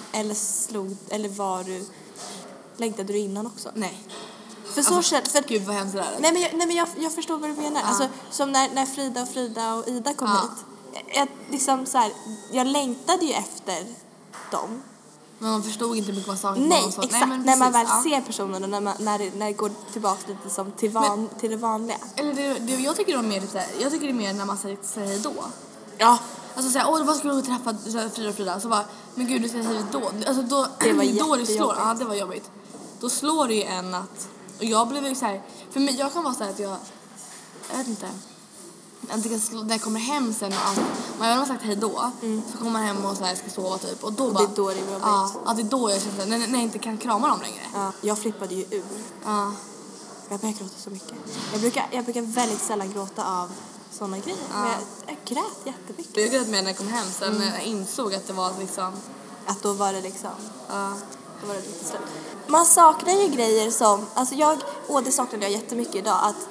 Längtade du innan också? Nej. För så känns... Gud vad hemskt det är. Nej, men jag förstår vad du menar. Ja. Alltså, som när Frida och Ida kom hit. Liksom så här, jag längtade ju efter dem. Men man förstod inte mycket vad saken var. Nej, exakt. Nej, men när man väl precis, ser personen och när det går tillbaka lite som till det vanliga. Eller jag tycker det är mer typ såhär, jag tycker det är mer när man säger hej då. Ja. Alltså såhär, vad skulle du träffa Frida? Så bara, men gud, du säger hej då. Alltså då, det var då det slår. Ja, det var jobbigt. Då slår det ju en att, och jag blev ju såhär, för mig, jag kan vara såhär att jag vet inte. När jag kommer hem sen och allt, man har sagt hej då, så kommer man hem och så här ska sova typ. Och då bara, det är då det är jobbigt. Ja, det är då jag känner när jag inte kan krama dem längre. Ja, jag flippade ju ur. Ja. Jag började gråta så mycket. Jag brukar väldigt sällan gråta av såna grejer. Men jag grät jättemycket. Jag grät med när jag kom hem sen när jag insåg att det var liksom... Att då var det liksom... Då var det lite slut. Man saknar ju grejer som... Alltså det saknade jag jättemycket idag. Att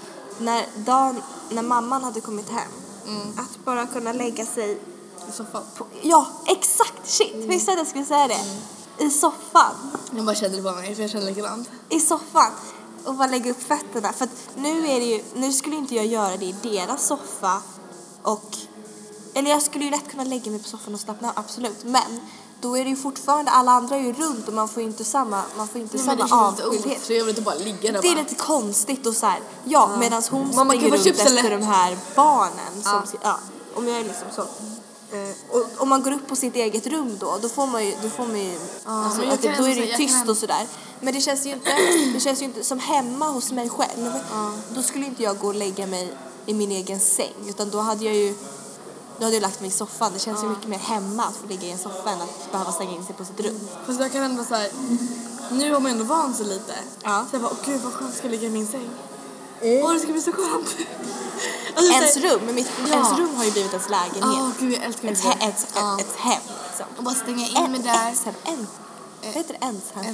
när mamman hade kommit hem. Att bara kunna lägga sig i soffan. Ja, exakt. Shit, visst att jag skulle säga det. I soffan. Jag bara kände det på mig, för jag kände likadant. I soffan. Och bara lägga upp fötterna. För att nu skulle inte jag göra det i deras soffa. Eller jag skulle ju lätt kunna lägga mig på soffan och slappna av, absolut. Men då är det ju fortfarande, alla andra är ju runt och man får ju inte samma avskildhet. Så jag vill inte bara ligga där. Det är lite konstigt och så här. Medan hon Mamma springer runt chips, efter de här barnen. Om jag är liksom så. Och om man går upp på sitt eget rum då får man ju alltså, då är det ju tyst och sådär. Men det känns ju inte som hemma hos mig själv. Då skulle inte jag gå och lägga mig i min egen säng, utan då hade jag lagt mig i soffan. Det känns ju mycket mer hemma att få ligga i en soffa än att behöva stänga in sig på sitt rum. Fast jag kan ändå så här, nu har man ändå vant sig lite. Ja. Så jag bara, gud vad skönt ska jag ligga i min säng. Det ska bli så skönt. Alltså, ens rum har ju blivit ens lägenhet. Gud, jag älskar ett hem liksom. Och bara stänga in mig där. Vad heter det? Ens hem.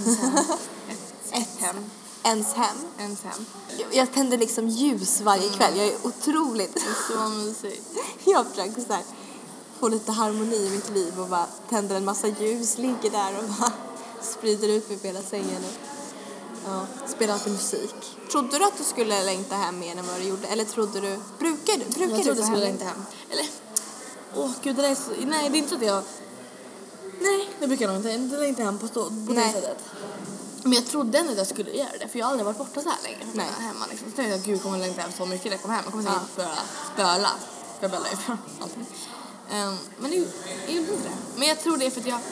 Ett hem. Ens hem. Jag tänder liksom ljus varje kväll. Jag är otroligt. Det är så mysigt. Jag försöker få lite harmoni i mitt liv och bara tänder en massa ljus, ligger där och bara sprider ut mig på hela sängen och spelar alltid musik. Trodde du att du skulle längta hem mer än vad du gjorde? Eller trodde du... Brukar Jag du trodde få jag skulle längta hem. Eller, gud, det är så... Nej, det är inte så att jag... Nej, det brukar jag nog inte längta hem på det sättet. Men jag trodde ändå att jag skulle göra det. För jag har aldrig varit borta så här länge. Nej. Hemma liksom. Så tänkte jag, gud, jag kommer längta hem så mycket när jag kommer hem. Jag kommer säkert böla. Jag bölar ju för allting. Men det är ju inte det. Men jag tror det är för att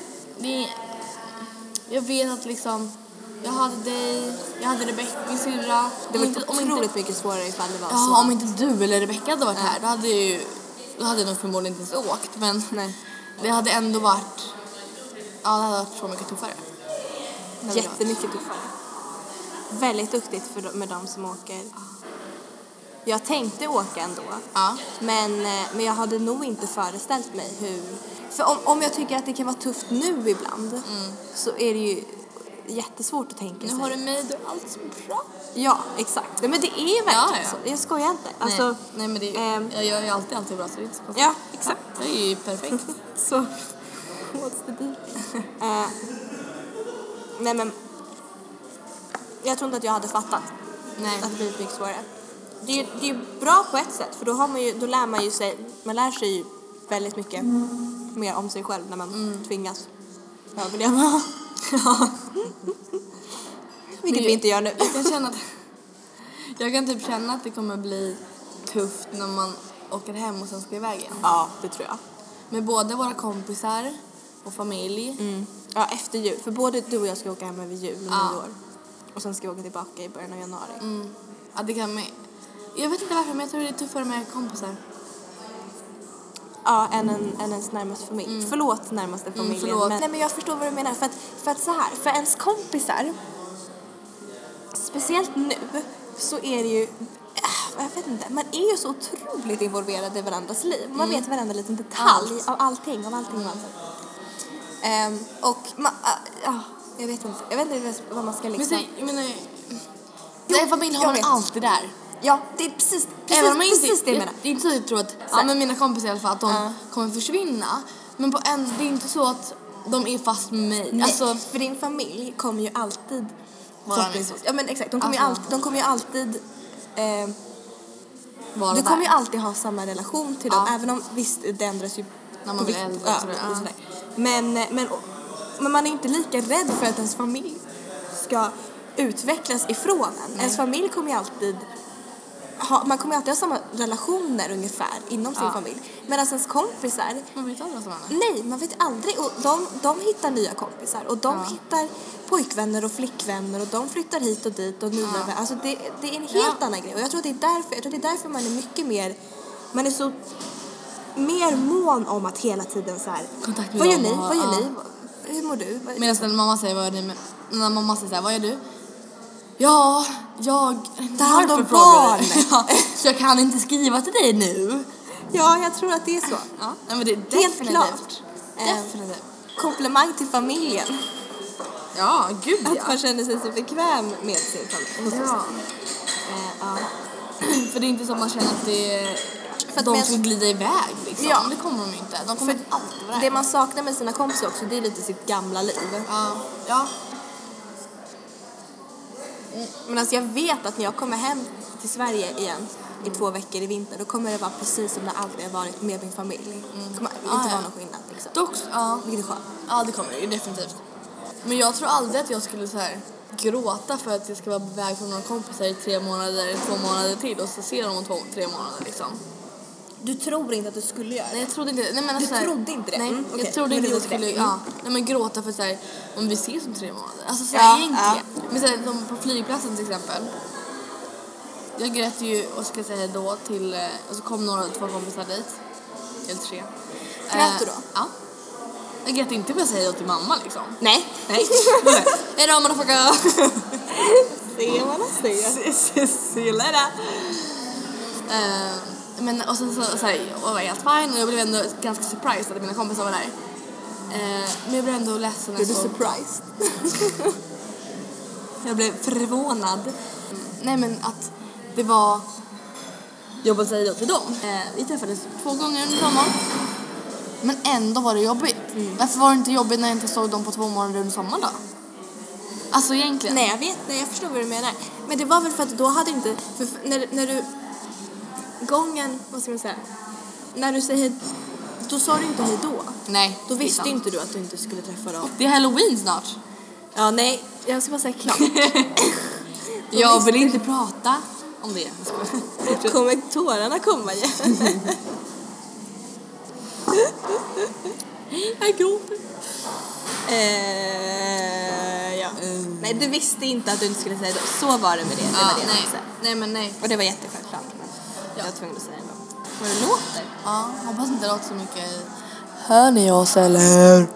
jag vet att liksom... Jag hade dig, jag hade Rebecka, min syrra. Det var otroligt mycket svårare ifall det var så. Ja, om inte du eller Rebecka hade varit här, då hade jag nog förmodligen inte ens åkt. Men Nej. det hade ändå varit... Ja, det hade varit så mycket tuffare. Jättemycket tuffare. Väldigt duktigt med de som åker. Jag tänkte åka ändå. Ja. Men jag hade nog inte föreställt mig hur... För om jag tycker att det kan vara tufft nu ibland så är det ju jättesvårt att tänka sig. Nu har du mig, då är allt så bra. Ja, exakt. Men det är verkligen så. Jag skojar inte. Alltså, nej, men jag gör ju alltid bra, så det är inte så. Ja, exakt. Det är ju perfekt. Så, what's the deal? Nej, men jag tror inte att jag hade fattat att det blir mycket svårare. Det är ju bra på ett sätt, för då lär man ju sig, man lär sig ju väldigt mycket mer om sig själv när man tvingas överleva. Ja. Vilket vi inte gör nu. Jag kan typ känna att det kommer bli tufft när man åker hem och sen ska iväg igen. Ja, det tror jag. Med både våra kompisar och familj. Ja, efter jul. För både du och jag ska åka hem över jul och nyår. Och sen ska vi åka tillbaka i början av januari. Ja, det kan med. Jag vet inte varför, men jag tror det är tuffare med kompisar. Ja, än ens närmaste familj. Förlåt närmaste familjen. Förlåt. Men jag förstår vad du menar. För att så här, för ens kompisar, speciellt nu, så är det ju... Jag vet inte, man är ju så otroligt involverad i varandras liv. Man vet varenda liten detalj av allting. Och jag vet inte vad man ska liksom... Men familj har man alltid där. Ja, det är precis det jag menar. Det är inte så att jag tror att men mina kompisar i alla fall, att de kommer försvinna. Men det är inte så att de är fast med mig. Nej, alltså, för din familj kommer ju alltid... Ja, men exakt. De kommer ju alltid du kommer ju alltid ha samma relation till dem. Även om visst, det ändras ju när man blir äldre. Och sådär. Men man är inte lika rädd för att ens familj ska utvecklas ifrån en. Nej. Ens familj kommer ju alltid man kommer alltid ha samma relationer ungefär inom sin familj. Medan ens kompisar... Man vet aldrig vad som är. Nej, man vet aldrig. Och de hittar nya kompisar. Och de hittar pojkvänner och flickvänner. Och de flyttar hit och dit och nya vänner. Alltså det är en helt annan grej. Och jag tror det är därför man är mycket mer... Man är så mer mån om att hela tiden så här... Kontakt med vad gör dem ni? Hur mår du? Medan när mamma säger vad gör ni? När mamma säger så här, vad gör du? Ja, jag tar hand om barn. Så jag kan inte skriva till dig nu. Ja, jag tror att det är så. Ja, men det är helt definitivt. Klart. Definitivt. Komplimang till familjen. Ja, gud Att man känner sig så bekväm med sin familj. Ja. För det är inte så att man känner att det är... För att de ska glida iväg liksom. Ja. Det kommer de inte. De kommer inte alltid vara. Det man saknar med sina kompisar också, det är lite sitt gamla liv. Ja. Men alltså jag vet att när jag kommer hem till Sverige igen i 2 veckor i vinter, då kommer det vara precis som det alltid har varit med min familj. Det kommer inte vara någon skillnad liksom. Vilket är skönt. Ja, det kommer det ju definitivt. Men jag tror aldrig att jag skulle så här gråta för att jag ska vara på väg från några kompisar i 3 månader, 2 månader till och så ser de om 3 månader liksom. Du tror inte att du skulle göra det? Nej, jag trodde inte. Nej, men du så här, trodde inte det? Nej, okay. Jag trodde inte jag skulle men gråta för så här, om vi ses om 3 månader. Alltså så här, egentligen. Men så här, på flygplatsen till exempel. Jag grät ju och ska säga då till, och så kom 2 kompisar dit. Eller 3. Grät du då? Ja. Jag grät inte för att säga då till mamma liksom. Nej. Hej då, motherfucker. Se vad man säger. See you later. Men och sen så här, och var helt fine och jag blev ändå ganska surprised att mina kompisar var där. Men jag blev ändå ledsen. Blev du surprised? Jag blev förvånad. Nej, men att det var jobbigt att säga till dem. Vi träffades 2 gånger under sommaren. Men ändå var det jobbigt. Varför var det inte jobbigt när jag inte såg dem på 2 månader under sommaren då? Alltså egentligen. Nej, jag förstår vad du menar. Men det var väl för att då hade inte... För när du... Gången, vad ska man säga? När du säger... Då sa du inte hej då. Nej. Då visste inte du att du inte skulle träffa dem. Det är Halloween snart. Ja, nej. Jag ska bara säga klart. Jag vill inte prata om det. Kommer tårarna komma igen? Jag gråter. Ja. Nej, du visste inte att du inte skulle säga det. Så var det med det. Det var det nej. Nej, men nej. Och det var jättesjälvklart. Jag var tvungen att säga det. Vad det låter. Ja, hoppas inte det låter så mycket. Hör ni oss eller?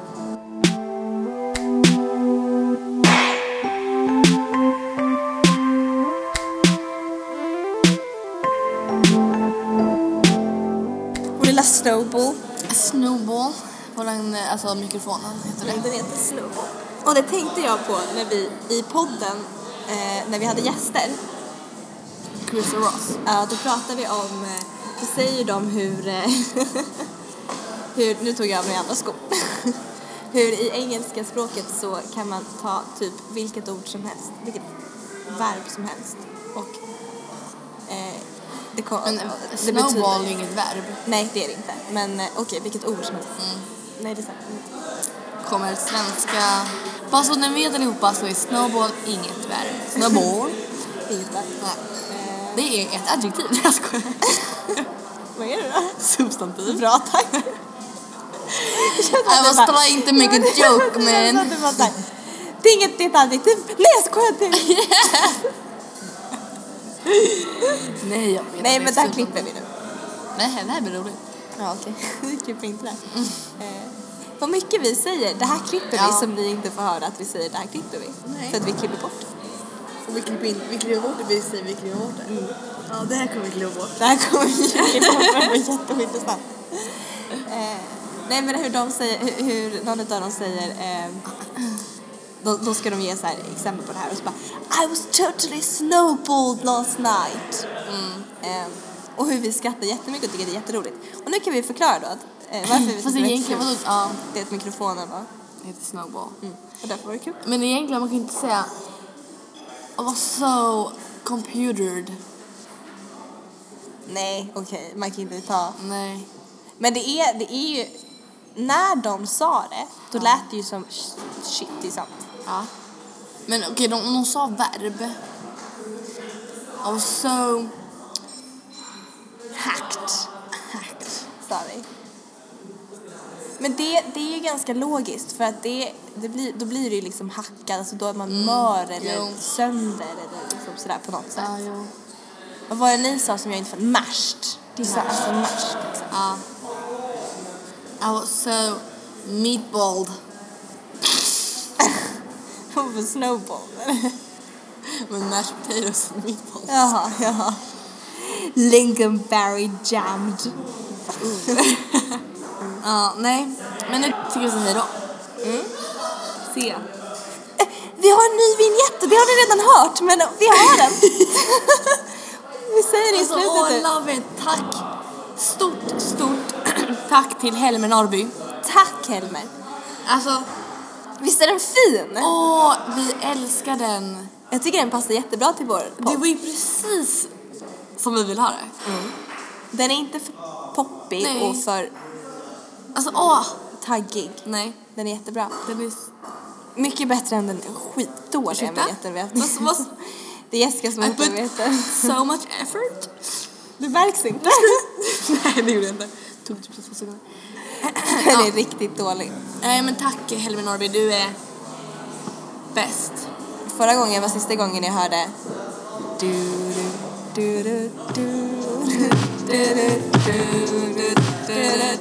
Vår lilla snowball. Snowball. På den, alltså mikrofonen heter det. Den heter Snowball. Och det tänkte jag på när vi i podden, när vi hade gäster. Chris och Ross. Ja, då pratade vi om, då säger de hur, nu tog jag av mig andra skor. Hur i engelska språket så kan man ta typ vilket ord som helst, vilket verb som helst. Och Men det snowball är betyder, inget verb. nej det är det inte, men okej, vilket ord som helst. Nej, det är sant. Kommer svenska. Bara så ni vet allihopa så är snowball inget verb. Snowball. Inget verb. Nej. Det är ett adjektiv. Jag skojar. Vad är det då? Substantiv. Bra, tack. I was trying to make a joke, man. Det är ett adjektiv. Nej, jag skojar inte. Nej, jag vet. Nej, men där klipper vi nu. Nej, det här blir roligt. Ja, okej. Vi klipper inte det. Vad mycket vi säger, det här klipper vi som vi inte får höra att vi säger, det här klipper vi. Nej. För att vi klipper bort. Och vi klipper bort det, vi säger vi klipper bort det. Ja, det här kommer vi klippa bort. Det här kommer vi klippa bort, det var jätteintressant. Nej, men hur de säger, hur någon av dem säger, då ska de ge så här exempel på det här och så bara, I was totally snowballed last night. Och hur vi skrattar jättemycket och tycker det är jätteroligt. Och nu kan vi förklara då att varför vi Fast egentligen, det är ett mikrofonen, va? det heter snowball. Och därför var det kul. Men egentligen man kan inte säga I was so computered. Nej, okej, man kan inte ta. Nej. Men det är ju, när de sa det, då lät det ju som shit, det är sant. Ja. Men okej, de sa verb. I was so Hacked, sa vi. Men det är ju ganska logiskt, för att då blir det ju liksom hackad, alltså då är man mör eller sönder eller liksom sådär på något sätt. Ja, jo. Vad var det ni sa som jag inte fann? Mashed. Det är så alltså mashed liksom. Ja. I was so meatballed. För snowball. Men mashed potatoes and meatballs. Jaha. Lingonberry jammed. Ja, nej. Men nu tycker vi så hej då. Se. Vi har en ny vignett, det har ni redan hört, men vi har den. Vi säger det i slutet. Åh, love it. Tack. Stort tack till Helmer Norrby. Tack, Helmer. Alltså, visst är den fin? vi älskar den. Jag tycker den passar jättebra till vår podd. Det var ju precis som vi vill ha det. Den är inte för poppig. Nej. Och för Alltså, taggig. nej. Den är jättebra. Den är mycket bättre än den skitdåliga vignetten vi har haft. Det är Jessica som inte vet det. so much effort. Det märks inte. Nej, det gjorde jag inte. Tog typ 2 sekunder. Den är riktigt dålig. Nej, men tack Helmer Norrby, du är bäst. Förra gången var sista gången jag hörde du